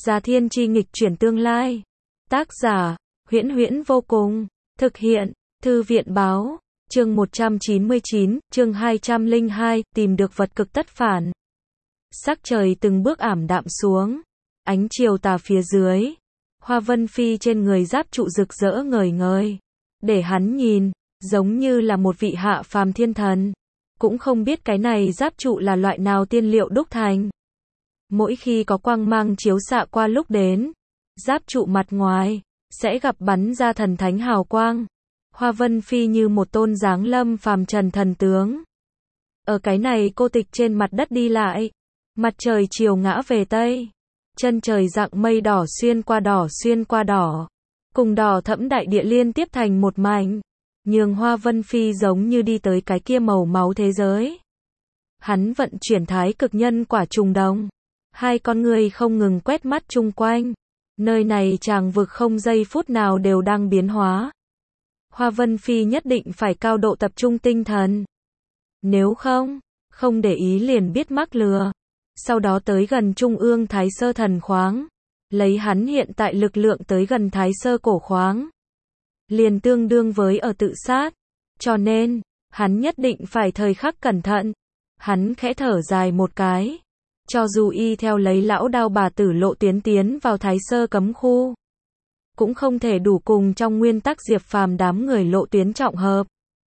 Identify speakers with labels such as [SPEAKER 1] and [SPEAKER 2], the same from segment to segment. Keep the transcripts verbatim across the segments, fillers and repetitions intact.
[SPEAKER 1] Gia Thiên Chi nghịch chuyển tương lai. Tác giả, Huyễn Huyễn vô cùng. Thực hiện, Thư viện báo. Chương một trăm chín mươi chín, chương hai trăm lẻ hai, tìm được vật cực tất phản. Sắc trời từng bước ảm đạm xuống. Ánh chiều tà phía dưới. Hoa Vân Phi trên người giáp trụ rực rỡ ngời ngời. Để hắn nhìn, giống như là một vị hạ phàm thiên thần. Cũng không biết cái này giáp trụ là loại nào tiên liệu đúc thành. Mỗi khi có quang mang chiếu xạ qua lúc đến, giáp trụ mặt ngoài sẽ gặp bắn ra thần thánh hào quang. Hoa Vân Phi như một tôn giáng lâm phàm trần thần tướng. Ở cái này cô tịch trên mặt đất đi lại, mặt trời chiều ngã về tây, chân trời dạng mây đỏ xuyên qua đỏ xuyên qua đỏ, cùng đỏ thẫm đại địa liên tiếp thành một mảnh, nhường Hoa Vân Phi giống như đi tới cái kia màu máu thế giới. Hắn vận chuyển thái cực nhân quả trùng đồng, hai con người không ngừng quét mắt chung quanh. Nơi này tràng vực không giây phút nào đều đang biến hóa. Hoa Vân Phi nhất định phải cao độ tập trung tinh thần. Nếu không, không để ý liền biết mắc lừa. Sau đó tới gần trung ương Thái Sơ thần khoáng. Lấy hắn hiện tại lực lượng tới gần Thái Sơ cổ khoáng. Liền tương đương với ở tự sát. Cho nên, hắn nhất định phải thời khắc cẩn thận. Hắn khẽ thở dài một cái. Cho dù y theo lấy lão đao bà tử lộ tuyến tiến vào Thái Sơ cấm khu, cũng không thể đủ cùng trong nguyên tắc Diệp Phàm đám người lộ tuyến trọng hợp.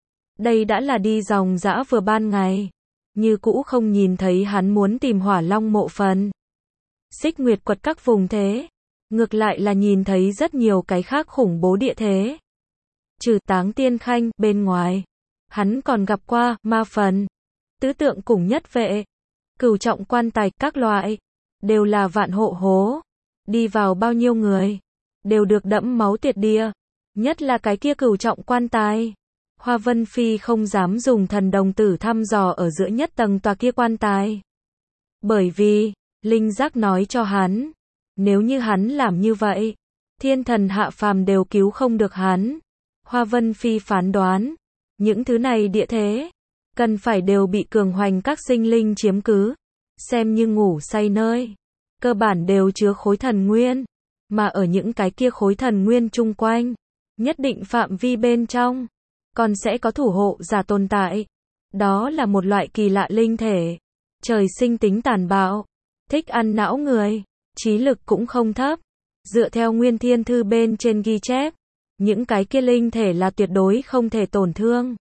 [SPEAKER 1] Đây đã là đi dòng dã vừa ban ngày, như cũ không nhìn thấy hắn muốn tìm Hỏa Long mộ phần, Xích Nguyệt quật các vùng thế, ngược lại là nhìn thấy rất nhiều cái khác khủng bố địa thế. Trừ Táng Tiên Khanh bên ngoài, hắn còn gặp qua Ma Phần, Tứ Tượng cùng Nhất Vệ, Cửu Trọng quan tài các loại, đều là vạn hộ hố, đi vào bao nhiêu người, đều được đẫm máu tiệt địa, nhất là cái kia Cửu Trọng quan tài. Hoa Vân Phi không dám dùng thần đồng tử thăm dò ở giữa nhất tầng tòa kia quan tài. Bởi vì, linh giác nói cho hắn, nếu như hắn làm như vậy, thiên thần hạ phàm đều cứu không được hắn. Hoa Vân Phi phán đoán, những thứ này địa thế, cần phải đều bị cường hoành các sinh linh chiếm cứ, xem như ngủ say nơi, cơ bản đều chứa khối thần nguyên, mà ở những cái kia khối thần nguyên chung quanh, nhất định phạm vi bên trong, còn sẽ có thủ hộ giả tồn tại. Đó là một loại kỳ lạ linh thể, trời sinh tính tàn bạo, thích ăn não người, trí lực cũng không thấp. Dựa theo Nguyên Thiên Thư bên trên ghi chép, những cái kia linh thể là tuyệt đối không thể tổn thương.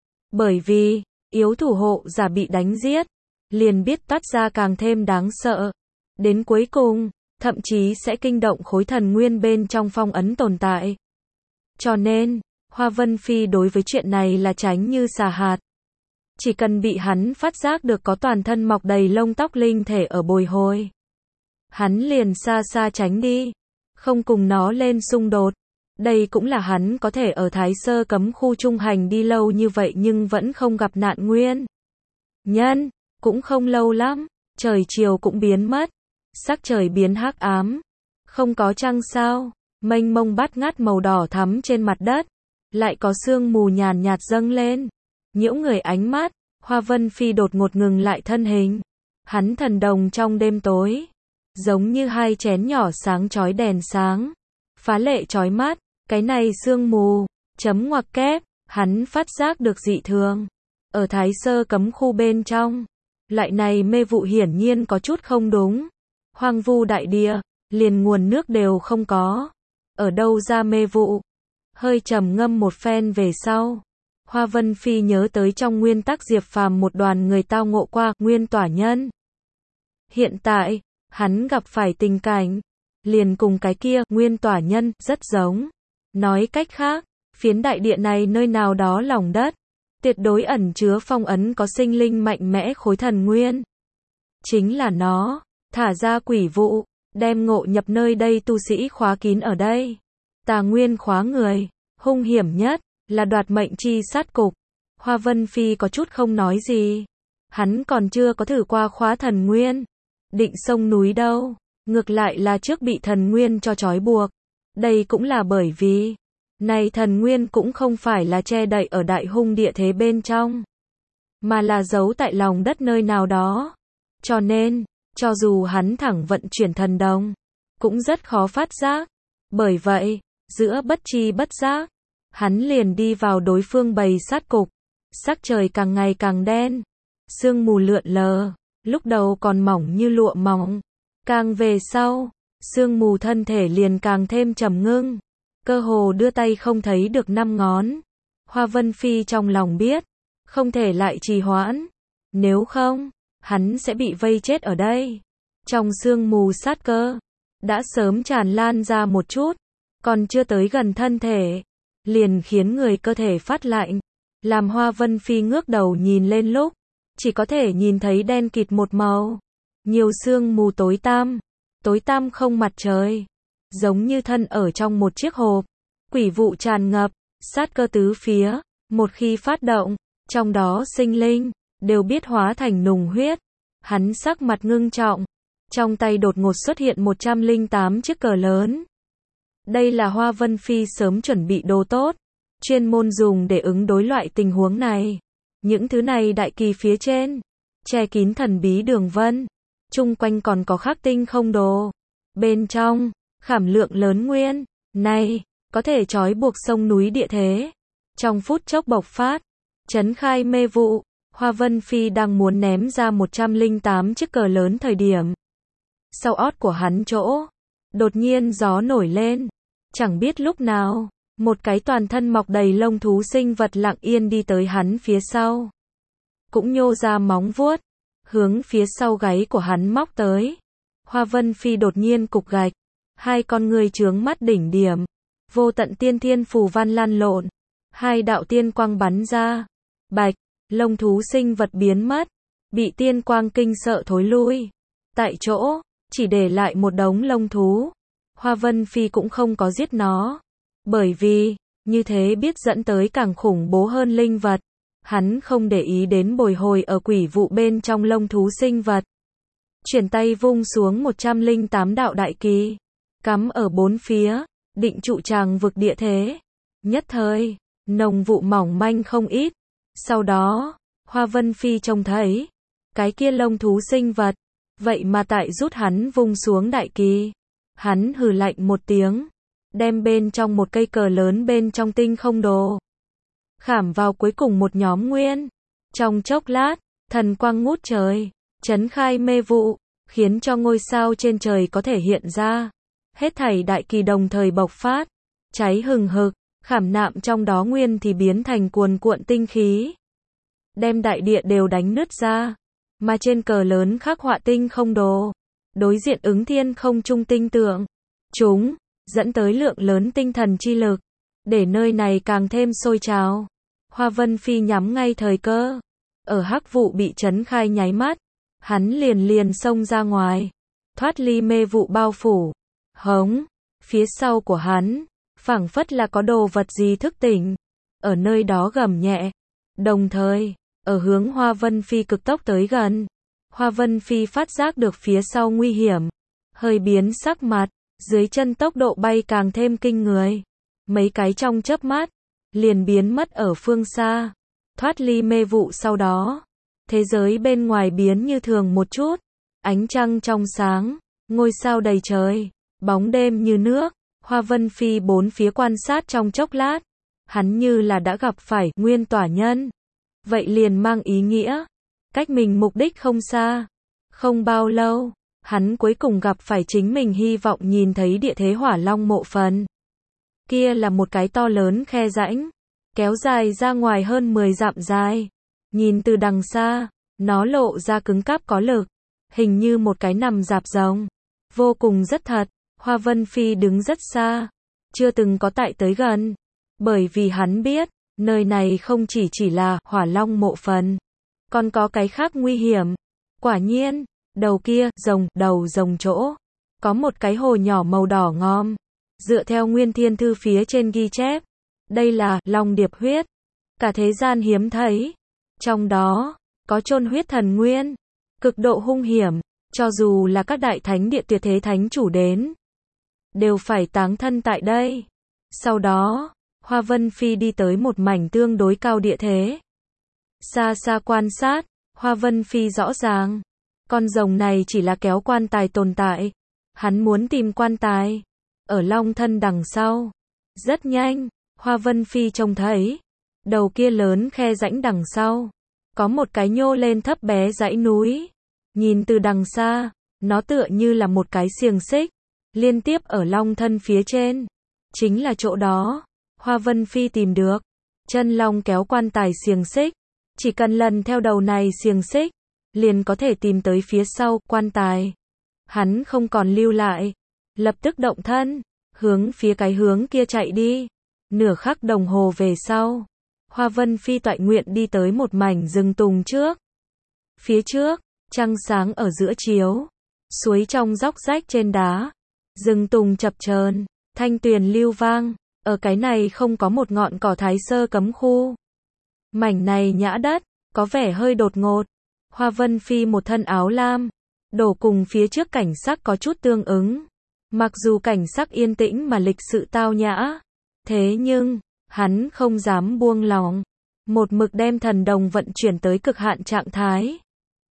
[SPEAKER 1] Bởi vì, yếu thủ hộ giả bị đánh giết, liền biết toát ra càng thêm đáng sợ. Đến cuối cùng, thậm chí sẽ kinh động khối thần nguyên bên trong phong ấn tồn tại. Cho nên, Hoa Vân Phi đối với chuyện này là tránh như xà hạt. Chỉ cần bị hắn phát giác được có toàn thân mọc đầy lông tóc linh thể ở bồi hồi, hắn liền xa xa tránh đi, không cùng nó lên xung đột. Đây cũng là hắn có thể ở Thái Sơ cấm khu trung hành đi lâu như vậy nhưng vẫn không gặp nạn nguyên nhân. Cũng không lâu lắm, trời chiều cũng biến mất, sắc trời biến hắc ám, không có trăng sao, mênh mông bát ngát màu đỏ thắm trên mặt đất, lại có sương mù nhàn nhạt dâng lên, nhiễu người ánh mắt. Hoa Vân Phi đột ngột ngừng lại thân hình, hắn thần đồng trong đêm tối, giống như hai chén nhỏ sáng chói đèn sáng, phá lệ chói mắt. Cái này sương mù, chấm ngoặc kép, hắn phát giác được dị thường. Ở Thái Sơ cấm khu bên trong, loại này mê vụ hiển nhiên có chút không đúng. Hoang vu đại địa, liền nguồn nước đều không có. Ở đâu ra mê vụ? Hơi trầm ngâm một phen về sau, Hoa Vân Phi nhớ tới trong nguyên tắc Diệp Phàm một đoàn người tao ngộ qua Nguyên Tỏa Nhân. Hiện tại, hắn gặp phải tình cảnh, liền cùng cái kia Nguyên Tỏa Nhân rất giống. Nói cách khác, phiến đại địa này nơi nào đó lòng đất, tuyệt đối ẩn chứa phong ấn có sinh linh mạnh mẽ khối thần nguyên. Chính là nó, thả ra quỷ vụ, đem ngộ nhập nơi đây tu sĩ khóa kín ở đây. Tà nguyên khóa người, hung hiểm nhất, là đoạt mệnh chi sát cục. Hoa Vân Phi có chút không nói gì. Hắn còn chưa có thử qua khóa thần nguyên, định sông núi đâu, ngược lại là trước bị thần nguyên cho trói buộc. Đây cũng là bởi vì, này thần nguyên cũng không phải là che đậy ở đại hung địa thế bên trong, mà là giấu tại lòng đất nơi nào đó. Cho nên, cho dù hắn thẳng vận chuyển thần đồng, cũng rất khó phát giác. Bởi vậy, giữa bất tri bất giác, hắn liền đi vào đối phương bầy sát cục. Sắc trời càng ngày càng đen, sương mù lượn lờ, lúc đầu còn mỏng như lụa mỏng, càng về sau, sương mù thân thể liền càng thêm trầm ngưng, cơ hồ đưa tay không thấy được năm ngón. Hoa Vân Phi trong lòng biết, không thể lại trì hoãn, nếu không, hắn sẽ bị vây chết ở đây. Trong sương mù sát cơ, đã sớm tràn lan ra một chút, còn chưa tới gần thân thể, liền khiến người cơ thể phát lạnh. Làm Hoa Vân Phi ngước đầu nhìn lên lúc, chỉ có thể nhìn thấy đen kịt một màu, nhiều sương mù tối tăm, tối tăm không mặt trời, giống như thân ở trong một chiếc hộp, quỷ vụ tràn ngập, sát cơ tứ phía, một khi phát động, trong đó sinh linh, đều biết hóa thành nùng huyết. Hắn sắc mặt ngưng trọng, trong tay đột ngột xuất hiện một trăm lẻ tám chiếc cờ lớn. Đây là Hoa Vân Phi sớm chuẩn bị đồ tốt, chuyên môn dùng để ứng đối loại tình huống này. Những thứ này đại kỳ phía trên, che kín thần bí đường vân, chung quanh còn có khắc tinh không đồ. Bên trong, khảm lượng lớn nguyên, này, có thể trói buộc sông núi địa thế. Trong phút chốc bộc phát, chấn khai mê vụ, Hoa Vân Phi đang muốn ném ra một trăm lẻ tám chiếc cờ lớn thời điểm. Sau ót của hắn chỗ, đột nhiên gió nổi lên, chẳng biết lúc nào, một cái toàn thân mọc đầy lông thú sinh vật lặng yên đi tới hắn phía sau. Cũng nhô ra móng vuốt, hướng phía sau gáy của hắn móc tới. Hoa Vân Phi đột nhiên cục gạch, hai con người chướng mắt đỉnh điểm, vô tận tiên thiên phù văn lan lộn, hai đạo tiên quang bắn ra, bạch, lông thú sinh vật biến mất, bị tiên quang kinh sợ thối lui. Tại chỗ, chỉ để lại một đống lông thú. Hoa Vân Phi cũng không có giết nó, bởi vì, như thế biết dẫn tới càng khủng bố hơn linh vật. Hắn không để ý đến bồi hồi ở quỷ vụ bên trong lông thú sinh vật. Chuyển tay vung xuống một trăm lẻ tám đạo đại kỳ, cắm ở bốn phía, định trụ tràng vực địa thế. Nhất thời, nồng vụ mỏng manh không ít. Sau đó, Hoa Vân Phi trông thấy, cái kia lông thú sinh vật, vậy mà tại rút hắn vung xuống đại kỳ. Hắn hừ lạnh một tiếng, đem bên trong một cây cờ lớn bên trong tinh không đồ, khảm vào cuối cùng một nhóm nguyên. Trong chốc lát, thần quang ngút trời, chấn khai mê vụ, khiến cho ngôi sao trên trời có thể hiện ra. Hết thảy đại kỳ đồng thời bộc phát, cháy hừng hực, khảm nạm trong đó nguyên thì biến thành cuồn cuộn tinh khí, đem đại địa đều đánh nứt ra. Mà trên cờ lớn khắc họa tinh không đồ, đối diện ứng thiên không trung tinh tượng, chúng dẫn tới lượng lớn tinh thần chi lực, để nơi này càng thêm sôi trào. Hoa Vân Phi nhắm ngay thời cơ, ở hắc vụ bị chấn khai nháy mắt, hắn liền liền xông ra ngoài, thoát ly mê vụ bao phủ. Hống, phía sau của hắn, phảng phất là có đồ vật gì thức tỉnh, ở nơi đó gầm nhẹ. Đồng thời, ở hướng Hoa Vân Phi cực tốc tới gần, Hoa Vân Phi phát giác được phía sau nguy hiểm, hơi biến sắc mặt, dưới chân tốc độ bay càng thêm kinh người. Mấy cái trong chớp mắt, liền biến mất ở phương xa, thoát ly mê vụ. Sau đó, thế giới bên ngoài biến như thường một chút, ánh trăng trong sáng, ngôi sao đầy trời, bóng đêm như nước. Hoa Vân Phi bốn phía quan sát trong chốc lát, hắn như là đã gặp phải nguyên tỏa nhân. Vậy liền mang ý nghĩa, cách mình mục đích không xa. Không bao lâu, hắn cuối cùng gặp phải chính mình hy vọng nhìn thấy địa thế Hỏa Long mộ phần. Kia là một cái to lớn khe rãnh, kéo dài ra ngoài hơn mười dặm dài. Nhìn từ đằng xa, nó lộ ra cứng cáp có lực, hình như một cái nằm rạp rồng, vô cùng rất thật. Hoa Vân Phi đứng rất xa, chưa từng có tại tới gần, bởi vì hắn biết, nơi này không chỉ chỉ là Hỏa Long mộ phần, còn có cái khác nguy hiểm. Quả nhiên, đầu kia, rồng, đầu rồng chỗ, có một cái hồ nhỏ màu đỏ ngòm. Dựa theo Nguyên Thiên Thư phía trên ghi chép, đây là Long Điệp huyết, cả thế gian hiếm thấy. Trong đó, có chôn huyết thần nguyên, cực độ hung hiểm, cho dù là các đại thánh địa tuyệt thế thánh chủ đến, đều phải táng thân tại đây. Sau đó, Hoa Vân Phi đi tới một mảnh tương đối cao địa thế. Xa xa quan sát, Hoa Vân Phi rõ ràng, con rồng này chỉ là kéo quan tài tồn tại. Hắn muốn tìm quan tài. Ở long thân đằng sau. Rất nhanh, Hoa Vân Phi trông thấy. Đầu kia lớn khe rãnh đằng sau. Có một cái nhô lên thấp bé dãy núi. Nhìn từ đằng xa, nó tựa như là một cái xiềng xích. Liên tiếp ở long thân phía trên. Chính là chỗ đó. Hoa Vân Phi tìm được. Chân long kéo quan tài xiềng xích. Chỉ cần lần theo đầu này xiềng xích. Liền có thể tìm tới phía sau quan tài. Hắn không còn lưu lại. Lập tức động thân. Hướng phía cái hướng kia chạy đi. Nửa khắc đồng hồ về sau. Hoa Vân Phi toại nguyện đi tới một mảnh rừng tùng trước. Phía trước, trăng sáng ở giữa chiếu. Suối trong róc rách trên đá. Rừng tùng chập chờn, thanh tuyền lưu vang. Ở cái này không có một ngọn cỏ thái sơ cấm khu. Mảnh này nhã đất, có vẻ hơi đột ngột. Hoa Vân Phi một thân áo lam. Đổ cùng phía trước cảnh sắc có chút tương ứng. Mặc dù cảnh sắc yên tĩnh mà lịch sự tao nhã. Thế nhưng, hắn không dám buông lỏng. Một mực đem thần đồng vận chuyển tới cực hạn trạng thái.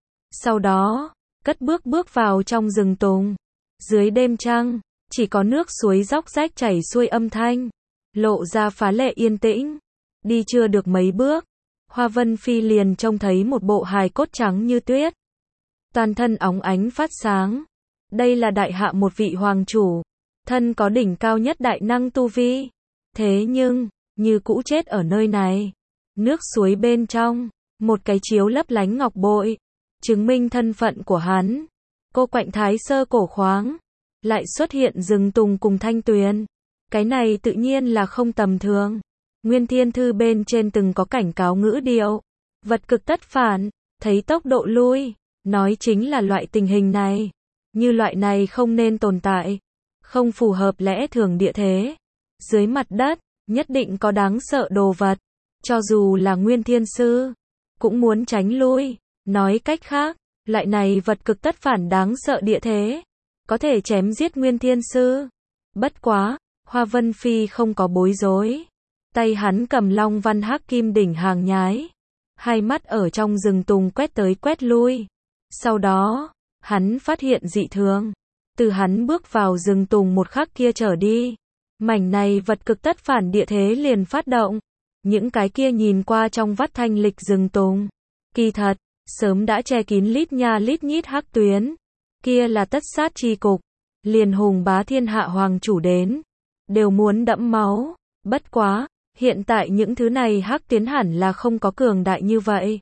[SPEAKER 1] Sau đó, cất bước bước vào trong rừng tùng. Dưới đêm trăng, chỉ có nước suối róc rách chảy xuôi âm thanh. Lộ ra phá lệ yên tĩnh. Đi chưa được mấy bước. Hoa Vân Phi liền trông thấy một bộ hài cốt trắng như tuyết. Toàn thân óng ánh phát sáng. Đây là đại hạ một vị hoàng chủ. Thân có đỉnh cao nhất đại năng tu vi. Thế nhưng, như cũ chết ở nơi này. Nước suối bên trong, một cái chiếu lấp lánh ngọc bội. Chứng minh thân phận của hắn. Cô quạnh thái sơ cổ khoáng. Lại xuất hiện rừng tùng cùng thanh tuyền. Cái này tự nhiên là không tầm thường. Nguyên Thiên Thư bên trên từng có cảnh cáo ngữ điệu. Vật cực tất phản, thấy tốc độ lui. Nói chính là loại tình hình này. Như loại này không nên tồn tại. Không phù hợp lẽ thường địa thế. Dưới mặt đất, nhất định có đáng sợ đồ vật. Cho dù là Nguyên Thiên Sư, cũng muốn tránh lui. Nói cách khác, loại này vật cực tất phản đáng sợ địa thế. Có thể chém giết Nguyên Thiên Sư. Bất quá, Hoa Vân Phi không có bối rối. Tay hắn cầm long văn hắc kim đỉnh hàng nhái. Hai mắt ở trong rừng tùng quét tới quét lui. Sau đó, hắn phát hiện dị thường. Từ hắn bước vào rừng tùng một khắc kia trở đi. Mảnh này vật cực tất phản địa thế liền phát động. Những cái kia nhìn qua trong vắt thanh lịch rừng tùng. Kỳ thật, sớm đã che kín lít nha lít nhít hắc tuyến. Kia là tất sát chi cục. Liền hùng bá thiên hạ hoàng chủ đến. Đều muốn đẫm máu. Bất quá, hiện tại những thứ này hắc tuyến hẳn là không có cường đại như vậy.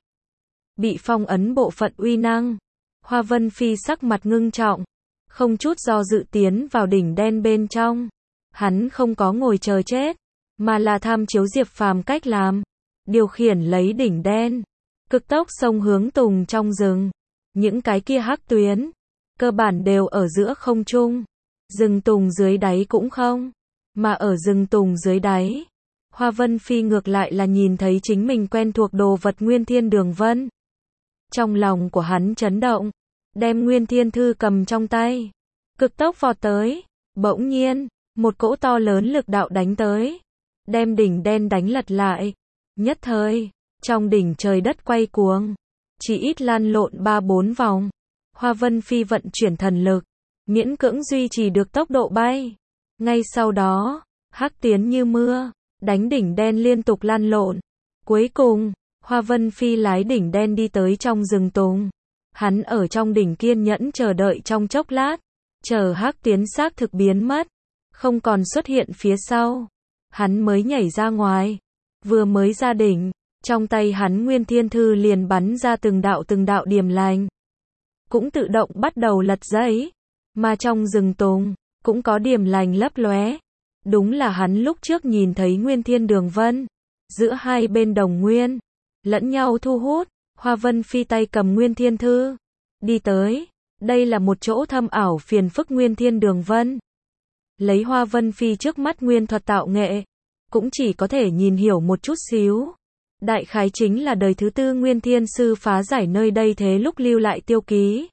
[SPEAKER 1] Bị phong ấn bộ phận uy năng. Hoa Vân Phi sắc mặt ngưng trọng. Không chút do dự tiến vào đỉnh đen bên trong. Hắn không có ngồi chờ chết. Mà là tham chiếu Diệp Phàm cách làm. Điều khiển lấy đỉnh đen. Cực tốc xông hướng tùng trong rừng. Những cái kia hắc tuyến. Cơ bản đều ở giữa không trung. Rừng tùng dưới đáy cũng không. Mà ở rừng tùng dưới đáy. Hoa Vân Phi ngược lại là nhìn thấy chính mình quen thuộc đồ vật Nguyên Thiên Đường Vân. Trong lòng của hắn chấn động. Đem Nguyên Thiên Thư cầm trong tay. Cực tốc vọt tới. Bỗng nhiên, một cỗ to lớn lực đạo đánh tới. Đem đỉnh đen đánh lật lại. Nhất thời, trong đỉnh trời đất quay cuồng. Chỉ ít lan lộn ba bốn vòng. Hoa Vân Phi vận chuyển thần lực. Miễn cưỡng duy trì được tốc độ bay. Ngay sau đó, hắc tiến như mưa. Đánh đỉnh đen liên tục lan lộn. Cuối cùng, Hoa Vân Phi lái đỉnh đen đi tới trong rừng tùng. Hắn ở trong đỉnh kiên nhẫn chờ đợi trong chốc lát. Chờ hắc tiến xác thực biến mất. Không còn xuất hiện phía sau. Hắn mới nhảy ra ngoài. Vừa mới ra đỉnh. Trong tay hắn Nguyên Thiên Thư liền bắn ra từng đạo từng đạo điểm lành. Cũng tự động bắt đầu lật giấy. Mà trong rừng tùng, cũng có điểm lành lấp lóe. Đúng là hắn lúc trước nhìn thấy Nguyên Thiên Đường Vân. Giữa hai bên đồng nguyên. Lẫn nhau thu hút. Hoa Vân Phi tay cầm Nguyên Thiên Thư. Đi tới. Đây là một chỗ thâm ảo phiền phức Nguyên Thiên Đường Vân. Lấy Hoa Vân Phi trước mắt nguyên thuật tạo nghệ. Cũng chỉ có thể nhìn hiểu một chút xíu. Đại khái chính là đời thứ tư Nguyên Thiên Sư phá giải nơi đây thế lúc lưu lại tiêu ký.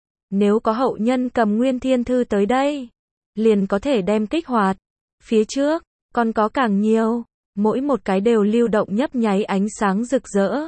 [SPEAKER 1] Nếu có hậu nhân cầm Nguyên Thiên Thư tới đây. Liền có thể đem kích hoạt. Phía trước, còn có càng nhiều. Mỗi một cái đều lưu động nhấp nháy ánh sáng rực rỡ.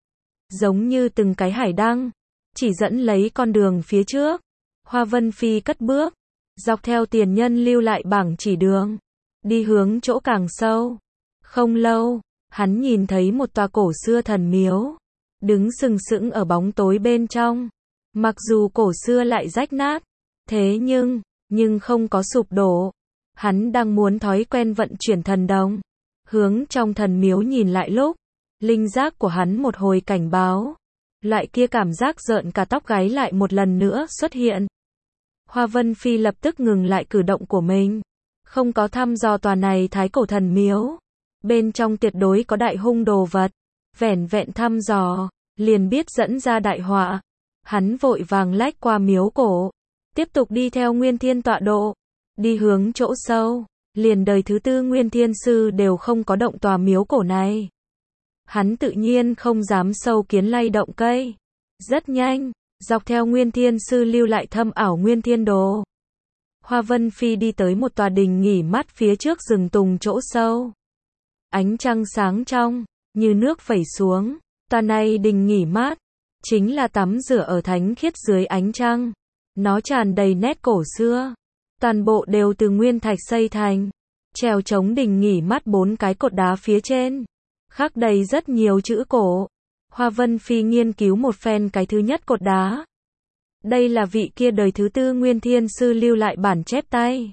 [SPEAKER 1] Giống như từng cái hải đăng. Chỉ dẫn lấy con đường phía trước. Hoa Vân Phi cất bước. dọc theo tiền nhân lưu lại bảng chỉ đường, đi hướng chỗ càng sâu. Không lâu, hắn nhìn thấy một tòa cổ xưa thần miếu, đứng sừng sững ở bóng tối bên trong. Mặc dù cổ xưa lại rách nát, thế nhưng, nhưng không có sụp đổ. Hắn đang muốn thói quen vận chuyển thần đồng, hướng trong thần miếu nhìn lại lúc, linh giác của hắn một hồi cảnh báo. Loại kia cảm giác rợn cả tóc gáy lại một lần nữa xuất hiện. Hoa Vân Phi lập tức ngừng lại cử động của mình, không có thăm dò tòa này thái cổ thần miếu. Bên trong tuyệt đối có đại hung đồ vật, vẻn vẹn thăm dò, liền biết dẫn ra đại họa. Hắn vội vàng lách qua miếu cổ, tiếp tục đi theo Nguyên Thiên tọa độ, đi hướng chỗ sâu, liền đời thứ tư Nguyên Thiên Sư đều không có động tòa miếu cổ này. Hắn tự nhiên không dám sâu kiến lay động cây. Rất nhanh, dọc theo Nguyên Thiên Sư lưu lại thâm ảo Nguyên Thiên Đồ, Hoa Vân Phi đi tới một tòa đình nghỉ mát phía trước rừng tùng chỗ sâu. Ánh trăng sáng trong, như nước vẩy xuống. Tòa này đình nghỉ mát, chính là tắm rửa ở thánh khiết dưới ánh trăng. Nó tràn đầy nét cổ xưa. Toàn bộ đều từ nguyên thạch xây thành. Treo chống đình nghỉ mát bốn cái cột đá phía trên, khắc đầy rất nhiều chữ cổ. Hoa Vân Phi nghiên cứu một phen cái thứ nhất cột đá. Đây là vị kia đời thứ tư Nguyên Thiên Sư lưu lại bản chép tay.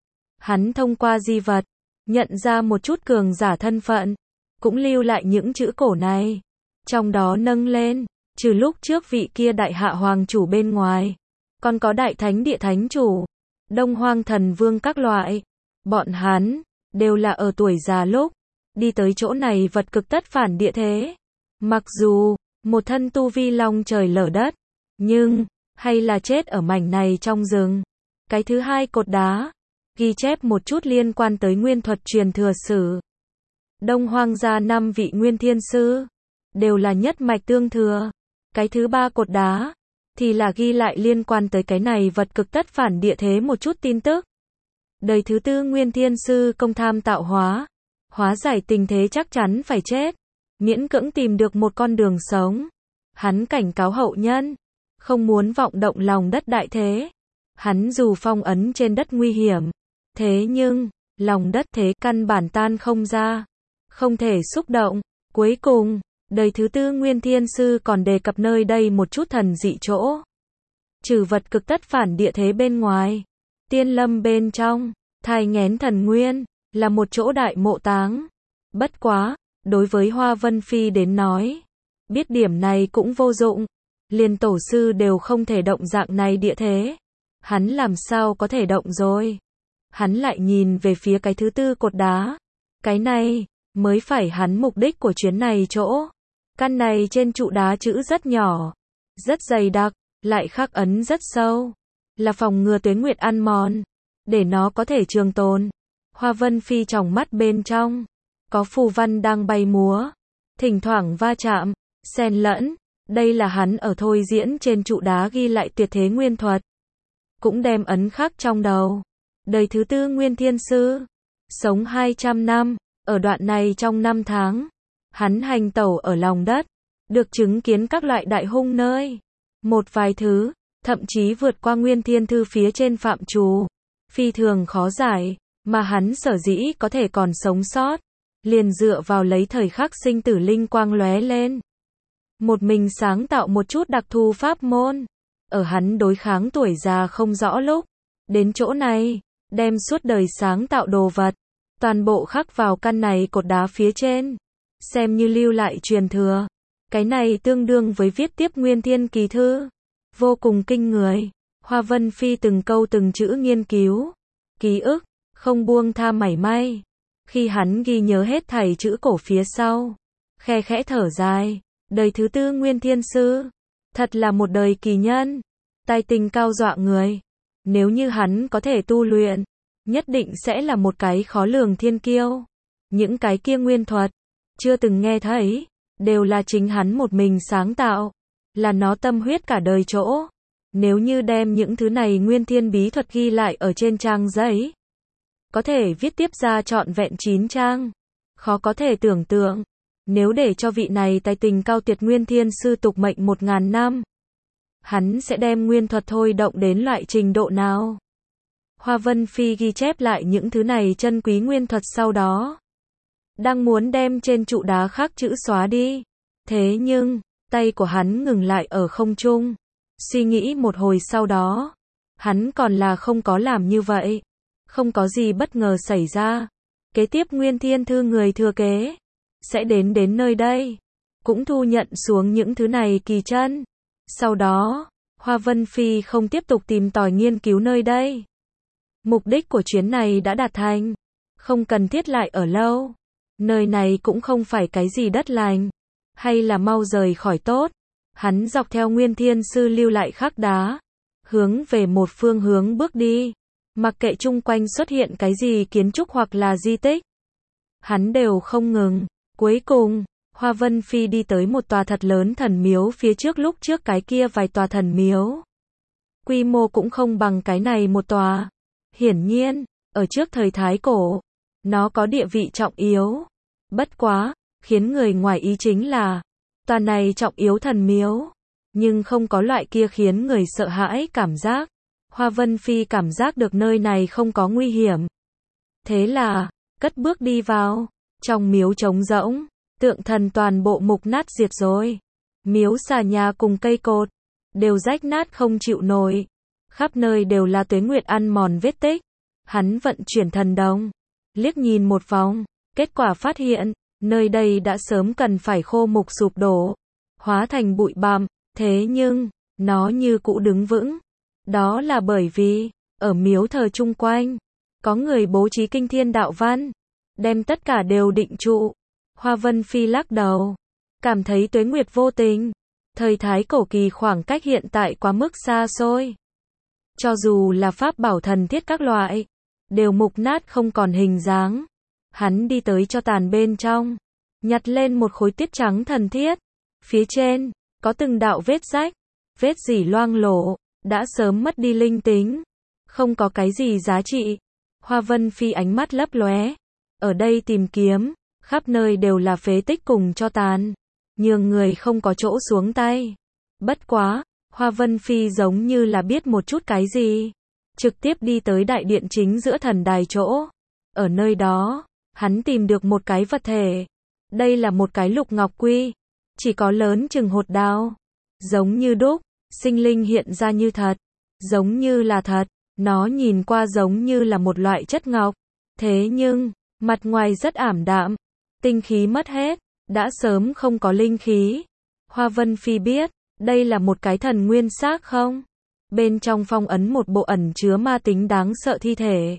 [SPEAKER 1] Hắn thông qua di vật, nhận ra một chút cường giả thân phận, cũng lưu lại những chữ cổ này. Trong đó nâng lên, trừ lúc trước vị kia đại hạ hoàng chủ bên ngoài, còn có đại thánh địa thánh chủ, đông hoang thần vương các loại. Bọn hắn, đều là ở tuổi già lúc, đi tới chỗ này vật cực tất phản địa thế. Mặc dù, một thân tu vi long trời lở đất, nhưng, hay là chết ở mảnh này trong rừng. Cái thứ hai cột đá, ghi chép một chút liên quan tới nguyên thuật truyền thừa sử. Đông hoang gia năm vị Nguyên Thiên Sư, đều là nhất mạch tương thừa. Cái thứ ba cột đá, thì là ghi lại liên quan tới cái này vật cực tất phản địa thế một chút tin tức. Đời thứ tư Nguyên Thiên Sư công tham tạo hóa, hóa giải tình thế chắc chắn phải chết, miễn cưỡng tìm được một con đường sống. Hắn cảnh cáo hậu nhân, không muốn vọng động lòng đất đại thế. Hắn dù phong ấn trên đất nguy hiểm, thế nhưng, lòng đất thế căn bản tan không ra, không thể xúc động. Cuối cùng, đời thứ tư Nguyên Thiên Sư còn đề cập nơi đây một chút thần dị chỗ. Trừ vật cực tất phản địa thế bên ngoài, tiên lâm bên trong, thai nghén thần nguyên, là một chỗ đại mộ táng. Bất quá, đối với Hoa Vân Phi đến nói, biết điểm này cũng vô dụng. Liền tổ sư đều không thể động dạng này địa thế, hắn làm sao có thể động rồi. Hắn lại nhìn về phía cái thứ tư cột đá. Cái này, mới phải hắn mục đích của chuyến này chỗ. Căn này trên trụ đá chữ rất nhỏ, rất dày đặc, lại khắc ấn rất sâu. Là phòng ngừa tuế nguyệt ăn mòn, để nó có thể trường tồn. Hoa Vân Phi tròng mắt bên trong, có phù văn đang bay múa, thỉnh thoảng va chạm, xen lẫn. Đây là hắn ở thôi diễn trên trụ đá ghi lại tuyệt thế nguyên thuật. Cũng đem ấn khắc trong đầu. Đời thứ tư Nguyên Thiên Sư, sống hai trăm năm, ở đoạn này trong năm tháng, hắn hành tẩu ở lòng đất, được chứng kiến các loại đại hung nơi. Một vài thứ, thậm chí vượt qua Nguyên Thiên Thư phía trên phạm trù, phi thường khó giải, mà hắn sở dĩ có thể còn sống sót, liền dựa vào lấy thời khắc sinh tử linh quang lóe lên. Một mình sáng tạo một chút đặc thù pháp môn, ở hắn đối kháng tuổi già không rõ lúc, đến chỗ này, đem suốt đời sáng tạo đồ vật, toàn bộ khắc vào căn này cột đá phía trên, xem như lưu lại truyền thừa. Cái này tương đương với viết tiếp Nguyên Thiên Kỳ Thư, vô cùng kinh người. Hoa Vân Phi từng câu từng chữ nghiên cứu, ký ức, không buông tha mảy may. Khi hắn ghi nhớ hết thảy chữ cổ phía sau, khe khẽ thở dài. Đời thứ tư Nguyên Thiên Sư, thật là một đời kỳ nhân, tài tình cao dọa người. Nếu như hắn có thể tu luyện, nhất định sẽ là một cái khó lường thiên kiêu. Những cái kia nguyên thuật, chưa từng nghe thấy, đều là chính hắn một mình sáng tạo, là nó tâm huyết cả đời chỗ. Nếu như đem những thứ này nguyên thiên bí thuật ghi lại ở trên trang giấy, có thể viết tiếp ra trọn vẹn chín trang. Khó có thể tưởng tượng, nếu để cho vị này tài tình cao tuyệt Nguyên Thiên Sư tục mệnh một ngàn năm, hắn sẽ đem nguyên thuật thôi động đến loại trình độ nào. Hoa Vân Phi ghi chép lại những thứ này chân quý nguyên thuật sau đó. Đang muốn đem trên trụ đá khắc chữ xóa đi. Thế nhưng, tay của hắn ngừng lại ở không trung. Suy nghĩ một hồi sau đó, hắn còn là không có làm như vậy. Không có gì bất ngờ xảy ra. Kế tiếp Nguyên Thiên Thư người thừa kế sẽ đến đến nơi đây, cũng thu nhận xuống những thứ này kỳ chân. Sau đó, Hoa Vân Phi không tiếp tục tìm tòi nghiên cứu nơi đây. Mục đích của chuyến này đã đạt thành, không cần thiết lại ở lâu. Nơi này cũng không phải cái gì đất lành, hay là mau rời khỏi tốt. Hắn dọc theo Nguyên Thiên Sư lưu lại khắc đá, hướng về một phương hướng bước đi. Mặc kệ chung quanh xuất hiện cái gì kiến trúc hoặc là di tích, hắn đều không ngừng. Cuối cùng, Hoa Vân Phi đi tới một tòa thật lớn thần miếu phía trước, lúc trước cái kia vài tòa thần miếu. Quy mô cũng không bằng cái này một tòa. Hiển nhiên, ở trước thời Thái Cổ, nó có địa vị trọng yếu. Bất quá, khiến người ngoài ý chính là, tòa này trọng yếu thần miếu, nhưng không có loại kia khiến người sợ hãi cảm giác. Hoa Vân Phi cảm giác được nơi này không có nguy hiểm. Thế là, cất bước đi vào. Trong miếu trống rỗng, tượng thần toàn bộ mục nát diệt rồi. Miếu xà nhà cùng cây cột đều rách nát không chịu nổi. Khắp nơi đều là tuế nguyệt ăn mòn vết tích. Hắn vận chuyển thần đồng, liếc nhìn một vòng, kết quả phát hiện, nơi đây đã sớm cần phải khô mục sụp đổ, hóa thành bụi bặm. Thế nhưng, nó như cũ đứng vững. Đó là bởi vì, ở miếu thờ chung quanh, có người bố trí kinh thiên đạo văn, đem tất cả đều định trụ. Hoa Vân Phi lắc đầu, cảm thấy tuế nguyệt vô tình. Thời Thái Cổ kỳ khoảng cách hiện tại quá mức xa xôi. Cho dù là pháp bảo thần thiết các loại, đều mục nát không còn hình dáng. Hắn đi tới cho tàn bên trong, nhặt lên một khối tiết trắng thần thiết. Phía trên, có từng đạo vết rách, vết rỉ loang lổ, đã sớm mất đi linh tính. Không có cái gì giá trị. Hoa Vân Phi ánh mắt lấp lóe. Ở đây tìm kiếm, khắp nơi đều là phế tích cùng cho tàn. Nhường người không có chỗ xuống tay. Bất quá, Hoa Vân Phi giống như là biết một chút cái gì. Trực tiếp đi tới đại điện chính giữa thần đài chỗ. Ở nơi đó, hắn tìm được một cái vật thể. Đây là một cái lục ngọc quy. Chỉ có lớn chừng hột đao. Giống như đúc, sinh linh hiện ra như thật. Giống như là thật. Nó nhìn qua giống như là một loại chất ngọc. Thế nhưng, mặt ngoài rất ảm đạm. Tinh khí mất hết. Đã sớm không có linh khí. Hoa Vân Phi biết, đây là một cái thần nguyên xác không? Bên trong phong ấn một bộ ẩn chứa ma tính đáng sợ thi thể.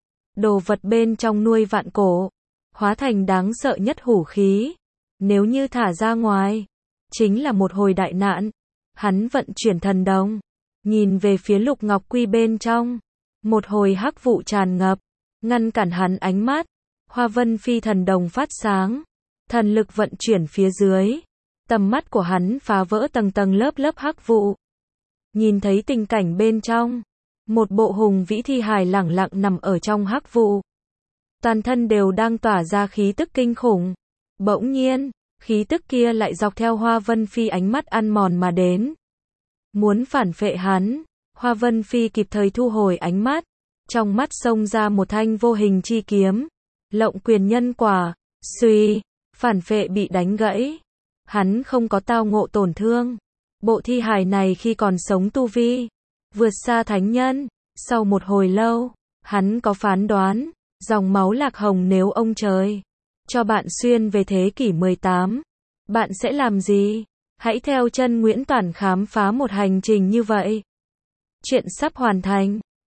[SPEAKER 1] Đồ vật bên trong nuôi vạn cổ, hóa thành đáng sợ nhất hủ khí. Nếu như thả ra ngoài, chính là một hồi đại nạn. Hắn vận chuyển thần đồng, nhìn về phía lục ngọc quy bên trong. Một hồi hắc vụ tràn ngập, ngăn cản hắn ánh mắt. Hoa Vân Phi thần đồng phát sáng. Thần lực vận chuyển phía dưới. Tầm mắt của hắn phá vỡ tầng tầng lớp lớp hắc vụ. Nhìn thấy tình cảnh bên trong. Một bộ hùng vĩ thi hài lẳng lặng nằm ở trong hắc vụ. Toàn thân đều đang tỏa ra khí tức kinh khủng. Bỗng nhiên, khí tức kia lại dọc theo Hoa Vân Phi ánh mắt ăn mòn mà đến. Muốn phản phệ hắn. Hoa Vân Phi kịp thời thu hồi ánh mắt. Trong mắt xông ra một thanh vô hình chi kiếm. Lộng quyền nhân quả. Suy, phản phệ bị đánh gãy. Hắn không có tao ngộ tổn thương. Bộ thi hài này khi còn sống tu vi vượt xa thánh nhân. Sau một hồi lâu, hắn có phán đoán, dòng máu lạc hồng nếu ông trời cho bạn xuyên về thế kỷ mười tám, bạn sẽ làm gì? Hãy theo chân Nguyễn Toản khám phá một hành trình như vậy. Chuyện sắp hoàn thành.